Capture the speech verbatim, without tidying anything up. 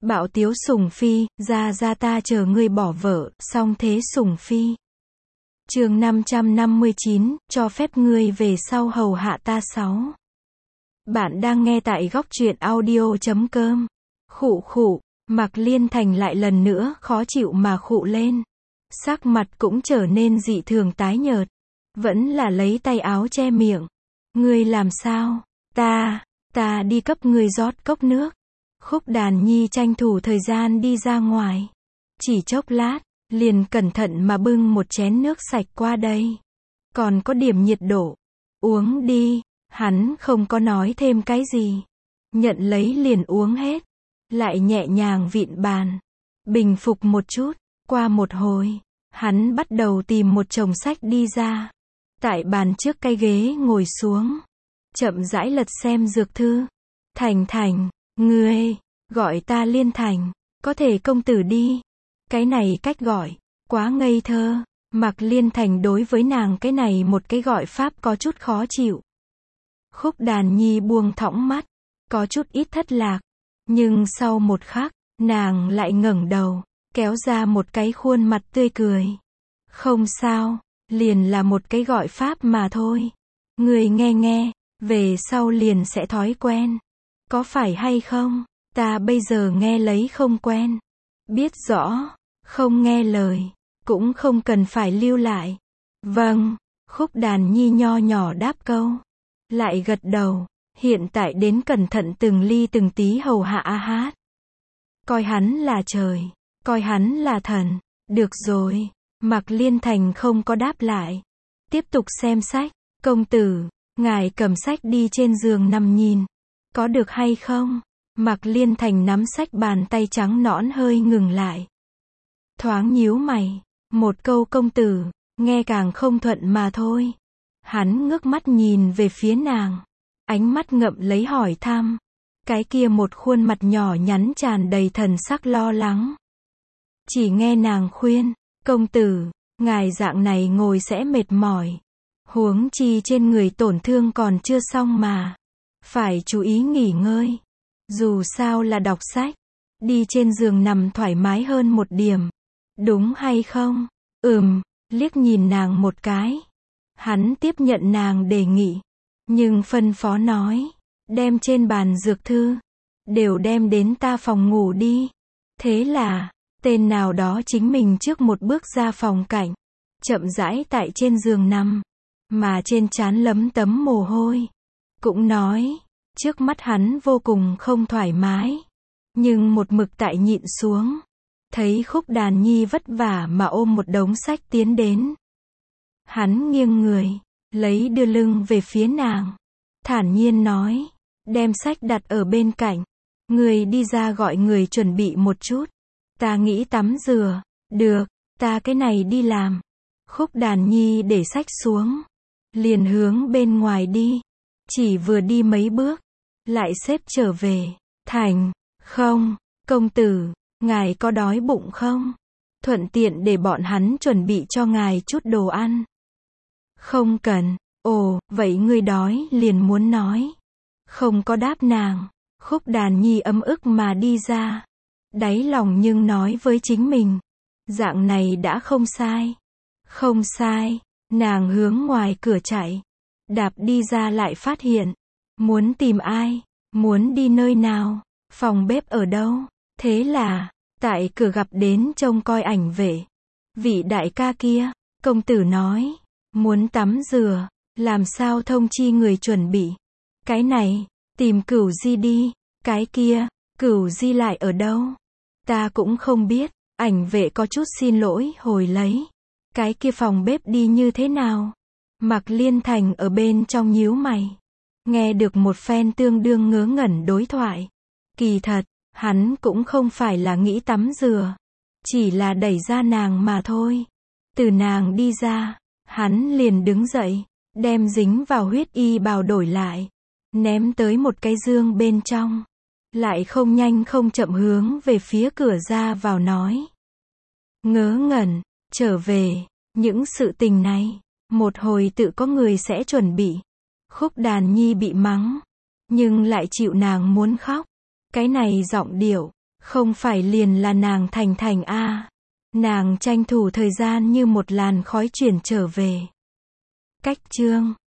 Bạo tiếu Sùng Phi, ra ra ta chờ ngươi bỏ vợ, song thế Sùng Phi. Chương năm trăm năm mươi chín, cho phép ngươi về sau hầu hạ ta sáu. Bạn đang nghe tại góc truyện audio chấm com. Khụ khụ, Mạc Liên Thành lại lần nữa khó chịu mà khụ lên. Sắc mặt cũng trở nên dị thường tái nhợt. Vẫn là lấy tay áo che miệng. Ngươi làm sao? Ta, ta đi cấp ngươi rót cốc nước. Khúc Đàn Nhi tranh thủ thời gian đi ra ngoài. Chỉ chốc lát, liền cẩn thận mà bưng một chén nước sạch qua đây. Còn có điểm nhiệt độ. Uống đi. Hắn không có nói thêm cái gì. Nhận lấy liền uống hết. Lại nhẹ nhàng vịn bàn. Bình phục một chút. Qua một hồi, hắn bắt đầu tìm một chồng sách đi ra. Tại bàn trước cái ghế ngồi xuống. Chậm rãi lật xem dược thư. Thành Thành, ngươi, gọi ta Liên Thành, có thể công tử đi. Cái này cách gọi, quá ngây thơ. Mạc Liên Thành đối với nàng cái này một cái gọi pháp có chút khó chịu. Khúc Đàn Nhi buông thõng mắt, có chút ít thất lạc. Nhưng sau một khắc, nàng lại ngẩng đầu, kéo ra một cái khuôn mặt tươi cười. Không sao, liền là một cái gọi pháp mà thôi. Người nghe nghe, về sau liền sẽ thói quen. Có phải hay không? Ta bây giờ nghe lấy không quen. Biết rõ, không nghe lời, cũng không cần phải lưu lại. Vâng, Khúc Đàn Nhi nho nhỏ đáp câu. Lại gật đầu, hiện tại đến cẩn thận từng ly từng tí hầu hạ A Hát. Coi hắn là trời, coi hắn là thần. Được rồi, Mạc Liên Thành không có đáp lại. Tiếp tục xem sách. Công tử, ngài cầm sách đi trên giường nằm nhìn. Có được hay không? Mạc Liên Thành nắm sách, bàn tay trắng nõn hơi ngừng lại. Thoáng nhíu mày. Một câu công tử, nghe càng không thuận mà thôi. Hắn ngước mắt nhìn về phía nàng. Ánh mắt ngậm lấy hỏi thăm. Cái kia một khuôn mặt nhỏ nhắn tràn đầy thần sắc lo lắng. Chỉ nghe nàng khuyên, công tử, ngài dạng này ngồi sẽ mệt mỏi. Huống chi trên người tổn thương còn chưa xong mà. Phải chú ý nghỉ ngơi. Dù sao là đọc sách. Đi trên giường nằm thoải mái hơn một điểm. Đúng hay không? Ừm, liếc nhìn nàng một cái. Hắn tiếp nhận nàng đề nghị. Nhưng phân phó nói. Đem trên bàn dược thư. Đều đem đến ta phòng ngủ đi. Thế là, tên nào đó chính mình trước một bước ra phòng cảnh. Chậm rãi tại trên giường nằm. Mà trên trán lấm tấm mồ hôi. Cũng nói, trước mắt hắn vô cùng không thoải mái. Nhưng một mực tại nhịn xuống. Thấy Khúc Đàn Nhi vất vả mà ôm một đống sách tiến đến. Hắn nghiêng người, lấy đưa lưng về phía nàng. Thản nhiên nói, đem sách đặt ở bên cạnh. Người đi ra gọi người chuẩn bị một chút. Ta nghĩ tắm rửa. Được, ta cái này đi làm. Khúc Đàn Nhi để sách xuống. Liền hướng bên ngoài đi. Chỉ vừa đi mấy bước. Lại xếp trở về. Thành, không, công tử, ngài có đói bụng không? Thuận tiện để bọn hắn chuẩn bị cho ngài chút đồ ăn. Không cần. Ồ, vậy ngươi đói liền muốn nói. Không có đáp nàng. Khúc Đàn Nhi ấm ức mà đi ra. Đáy lòng nhưng nói với chính mình. Dạng này đã không sai. Không sai. Nàng hướng ngoài cửa chạy. Đạp đi ra lại phát hiện. Muốn tìm ai? Muốn đi nơi nào? Phòng bếp ở đâu? Thế là, tại cửa gặp đến trông coi ảnh vệ. Vị đại ca kia, công tử nói. Muốn tắm rửa. Làm sao thông chi người chuẩn bị? Cái này, tìm Cửu Di đi. Cái kia, Cửu Di lại ở đâu? Ta cũng không biết. Ảnh vệ có chút xin lỗi hồi lấy. Cái kia phòng bếp đi như thế nào? Mạc Liên Thành ở bên trong nhíu mày. Nghe được một phen tương đương ngớ ngẩn đối thoại. Kỳ thật, hắn cũng không phải là nghĩ tắm rửa. Chỉ là đẩy ra nàng mà thôi. Từ nàng đi ra, hắn liền đứng dậy. Đem dính vào huyết y bào đổi lại. Ném tới một cái dương bên trong. Lại không nhanh không chậm hướng về phía cửa ra vào nói. Ngớ ngẩn, trở về, những sự tình này, một hồi tự có người sẽ chuẩn bị. Khúc Đàn Nhi bị mắng, nhưng lại chịu nàng muốn khóc. Cái này giọng điệu, Không phải liền là nàng Thành Thành a. Nàng tranh thủ thời gian như một làn khói chuyển trở về. Cách chương